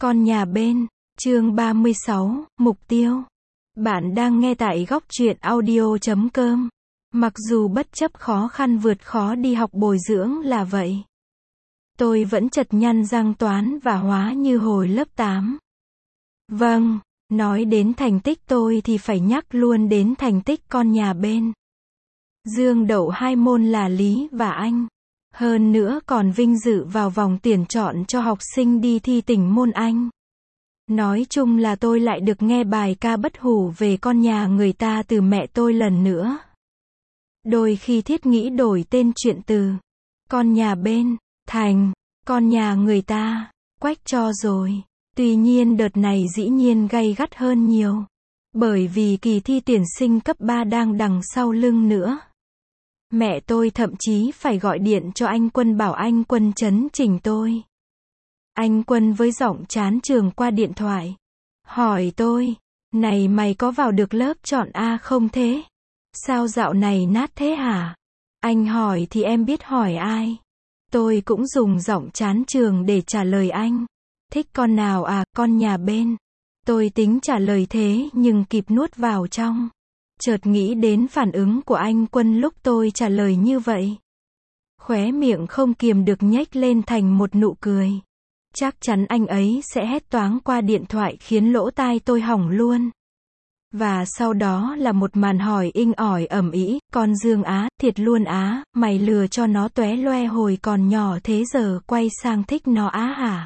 Con nhà bên, chương 36, mục tiêu. Bạn đang nghe tại góc truyện audio.com. Mặc dù bất chấp khó khăn vượt khó đi học bồi dưỡng là vậy, tôi vẫn chật nhăn răng toán và hóa như hồi lớp 8. Vâng, nói đến thành tích tôi thì phải nhắc luôn đến thành tích con nhà bên. Dương đậu 2 môn là lý và Anh. Hơn nữa còn vinh dự vào vòng tuyển chọn cho học sinh đi thi tỉnh môn Anh. Nói chung là tôi lại được nghe bài ca bất hủ về con nhà người ta từ mẹ tôi lần nữa. Đôi khi thiết nghĩ đổi tên chuyện từ con nhà bên thành con nhà người ta, quách cho rồi. Tuy nhiên đợt này dĩ nhiên gay gắt hơn nhiều, bởi vì kỳ thi tuyển sinh cấp 3 đang đằng sau lưng nữa. Mẹ tôi thậm chí phải gọi điện cho anh Quân bảo anh Quân chấn chỉnh tôi. Anh Quân với giọng chán trường qua điện thoại hỏi tôi, này mày có vào được lớp chọn A không thế? Sao dạo này nát thế hả? Anh hỏi thì em biết hỏi ai? Tôi cũng dùng giọng chán trường để trả lời anh. Thích con nào à, con nhà bên. Tôi tính trả lời thế nhưng kịp nuốt vào trong. Chợt nghĩ đến phản ứng của anh Quân lúc tôi trả lời như vậy. Khóe miệng không kiềm được nhếch lên thành một nụ cười. Chắc chắn anh ấy sẽ hét toáng qua điện thoại khiến lỗ tai tôi hỏng luôn. Và sau đó là một màn hỏi inh ỏi ầm ĩ, con Dương á, thiệt luôn á, mày lừa cho nó tóe loe hồi còn nhỏ thế giờ quay sang thích nó á hả?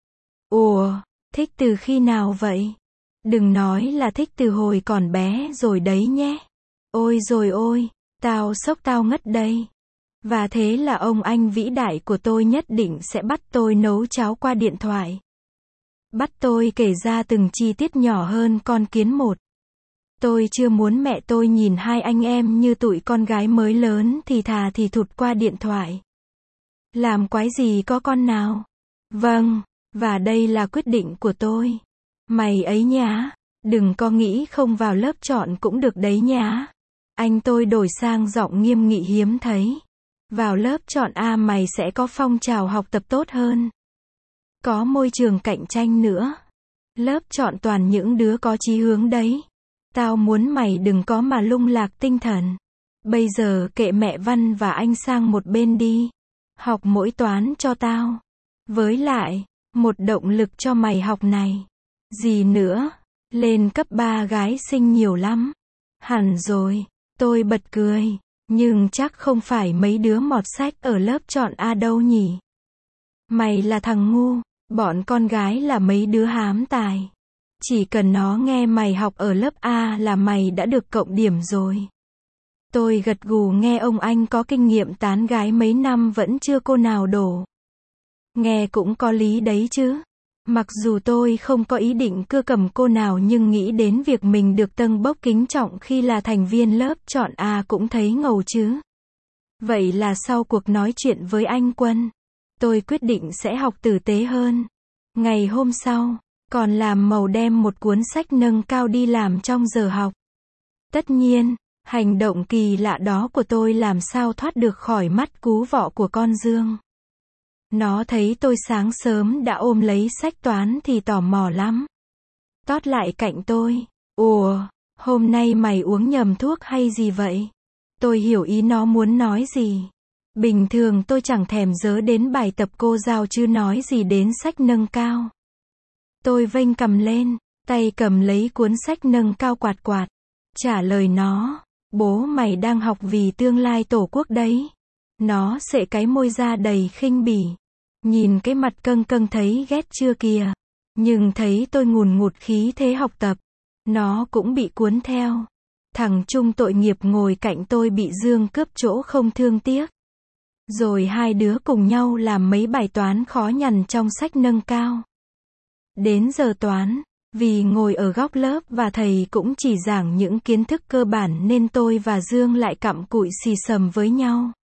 Ủa, thích từ khi nào vậy? Đừng nói là thích từ hồi còn bé rồi đấy nhé. Ôi rồi ôi, tao sốc tao ngất đây. Và thế là ông anh vĩ đại của tôi nhất định sẽ bắt tôi nấu cháo qua điện thoại. Bắt tôi kể ra từng chi tiết nhỏ hơn con kiến một. Tôi chưa muốn mẹ tôi nhìn hai anh em như tụi con gái mới lớn thì thà thì thụt qua điện thoại. Làm quái gì có con nào? Vâng, và đây là quyết định của tôi. Mày ấy nhá, đừng có nghĩ không vào lớp chọn cũng được đấy nhá. Anh tôi đổi sang giọng nghiêm nghị hiếm thấy. Vào lớp chọn A mày sẽ có phong trào học tập tốt hơn. Có môi trường cạnh tranh nữa. Lớp chọn toàn những đứa có chí hướng đấy. Tao muốn mày đừng có mà lung lạc tinh thần. Bây giờ kệ mẹ Văn và anh sang một bên đi. Học mỗi toán cho tao. Với lại, một động lực cho mày học này. Gì nữa? Lên cấp 3 gái xinh nhiều lắm. Hẳn rồi, tôi bật cười. Nhưng chắc không phải mấy đứa mọt sách ở lớp chọn A đâu nhỉ? Mày là thằng ngu, bọn con gái là mấy đứa hám tài. Chỉ cần nó nghe mày học ở lớp A là mày đã được cộng điểm rồi. Tôi gật gù nghe ông anh có kinh nghiệm tán gái mấy năm vẫn chưa cô nào đổ. Nghe cũng có lý đấy chứ. Mặc dù tôi không có ý định cưa cầm cô nào nhưng nghĩ đến việc mình được tâng bốc kính trọng khi là thành viên lớp chọn A cũng thấy ngầu chứ. Vậy là sau cuộc nói chuyện với anh Quân, tôi quyết định sẽ học tử tế hơn. Ngày hôm sau, còn làm màu đem một cuốn sách nâng cao đi làm trong giờ học. Tất nhiên, hành động kỳ lạ đó của tôi làm sao thoát được khỏi mắt cú vọ của con Dương. Nó thấy tôi sáng sớm đã ôm lấy sách toán thì tò mò lắm. Tót lại cạnh tôi. Ủa, hôm nay mày uống nhầm thuốc hay gì vậy? Tôi hiểu ý nó muốn nói gì. Bình thường tôi chẳng thèm dớ đến bài tập cô giao chứ nói gì đến sách nâng cao. Tôi vênh cầm lên, tay cầm lấy cuốn sách nâng cao quạt quạt. Trả lời nó, bố mày đang học vì tương lai tổ quốc đấy. Nó sệ cái môi ra đầy khinh bỉ. Nhìn cái mặt căng căng thấy ghét chưa kìa. Nhưng thấy tôi ngùn ngụt khí thế học tập. Nó cũng bị cuốn theo. Thằng Trung tội nghiệp ngồi cạnh tôi bị Dương cướp chỗ không thương tiếc. Rồi hai đứa cùng nhau làm mấy bài toán khó nhằn trong sách nâng cao. Đến giờ toán, vì ngồi ở góc lớp và thầy cũng chỉ giảng những kiến thức cơ bản nên tôi và Dương lại cặm cụi xì xầm với nhau.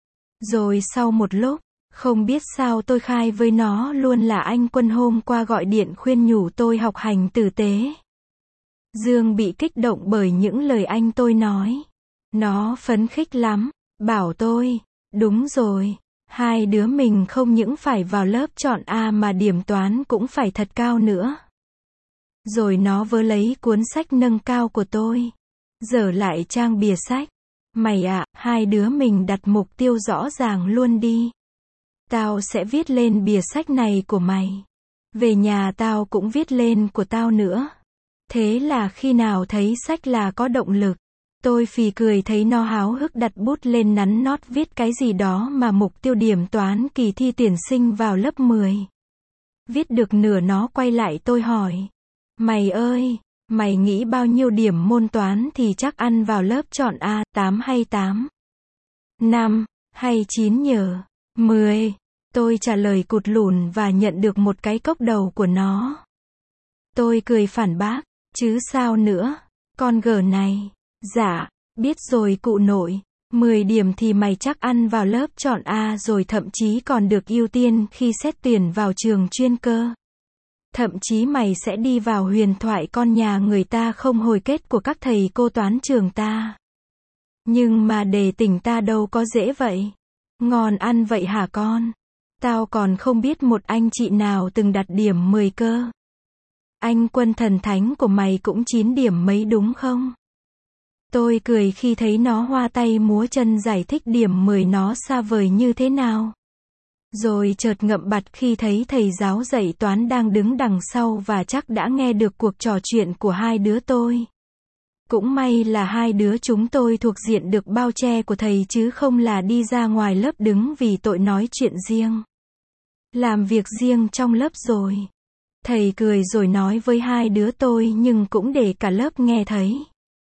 Rồi sau một lúc, không biết sao tôi khai với nó luôn là anh Quân hôm qua gọi điện khuyên nhủ tôi học hành tử tế. Dương bị kích động bởi những lời anh tôi nói. Nó phấn khích lắm, bảo tôi, đúng rồi, Hai đứa mình không những phải vào lớp chọn A mà điểm toán cũng phải thật cao nữa. Rồi nó vớ lấy cuốn sách nâng cao của tôi, dở lại trang bìa sách. Mày ạ, hai đứa mình đặt mục tiêu rõ ràng luôn đi. Tao sẽ viết lên bìa sách này của mày. Về nhà tao cũng viết lên của tao nữa. Thế là khi nào thấy sách là có động lực. Tôi phì cười thấy nó háo hức đặt bút lên nắn nót viết cái gì đó mà mục tiêu điểm toán kỳ thi tuyển sinh vào lớp 10. Viết được nửa nó quay lại tôi hỏi. Mày ơi, mày nghĩ bao nhiêu điểm môn toán thì chắc ăn vào lớp chọn A, 8 hay 8? 5 hay 9 nhờ? 10. Tôi trả lời cụt lùn và nhận được một cái cốc đầu của nó. Tôi cười phản bác, chứ sao nữa, con gở này. Dạ, biết rồi cụ nội, 10 điểm thì mày chắc ăn vào lớp chọn A rồi thậm chí còn được ưu tiên khi xét tuyển vào trường chuyên cơ. Thậm chí mày sẽ đi vào huyền thoại con nhà người ta không hồi kết của các thầy cô toán trường ta. Nhưng mà đề tỉnh ta đâu có dễ vậy. Ngon ăn vậy hả con? Tao còn không biết một anh chị nào từng đặt điểm 10 cơ. Anh Quân thần thánh của mày cũng 9 điểm mấy đúng không? Tôi cười khi thấy nó hoa tay múa chân giải thích điểm 10 nó xa vời như thế nào. Rồi chợt ngậm bặt khi thấy thầy giáo dạy toán đang đứng đằng sau và chắc đã nghe được cuộc trò chuyện của hai đứa tôi. Cũng may là hai đứa chúng tôi thuộc diện được bao che của thầy chứ không là đi ra ngoài lớp đứng vì tội nói chuyện riêng. Làm việc riêng trong lớp rồi. Thầy cười rồi nói với hai đứa tôi nhưng cũng để cả lớp nghe thấy.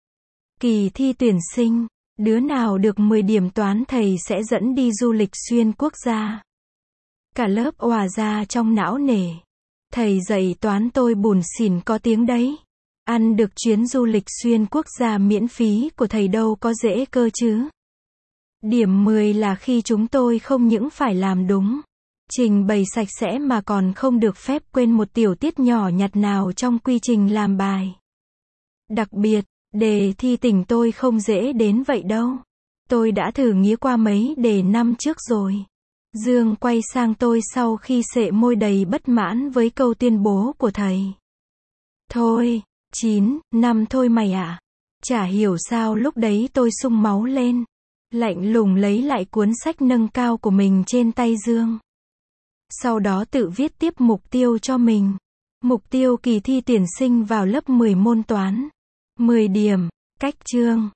Kỳ thi tuyển sinh, đứa nào được 10 điểm toán thầy sẽ dẫn đi du lịch xuyên quốc gia. Cả lớp òa ra trong não nề. Thầy dạy toán tôi bủn xỉn có tiếng đấy. Ăn được chuyến du lịch xuyên quốc gia miễn phí của thầy đâu có dễ cơ chứ. Điểm 10 là khi chúng tôi không những phải làm đúng, trình bày sạch sẽ mà còn không được phép quên một tiểu tiết nhỏ nhặt nào trong quy trình làm bài. Đặc biệt, đề thi tỉnh tôi không dễ đến vậy đâu. Tôi đã thử nghĩa qua mấy đề năm trước rồi. Dương quay sang tôi sau khi sệ môi đầy bất mãn với câu tuyên bố của thầy. Thôi, 9, 5 thôi mày ạ. Chả hiểu sao lúc đấy tôi sung máu lên. Lạnh lùng lấy lại cuốn sách nâng cao của mình trên tay Dương. Sau đó tự viết tiếp mục tiêu cho mình. Mục tiêu kỳ thi tuyển sinh vào lớp 10 môn toán. 10 điểm, cách chương.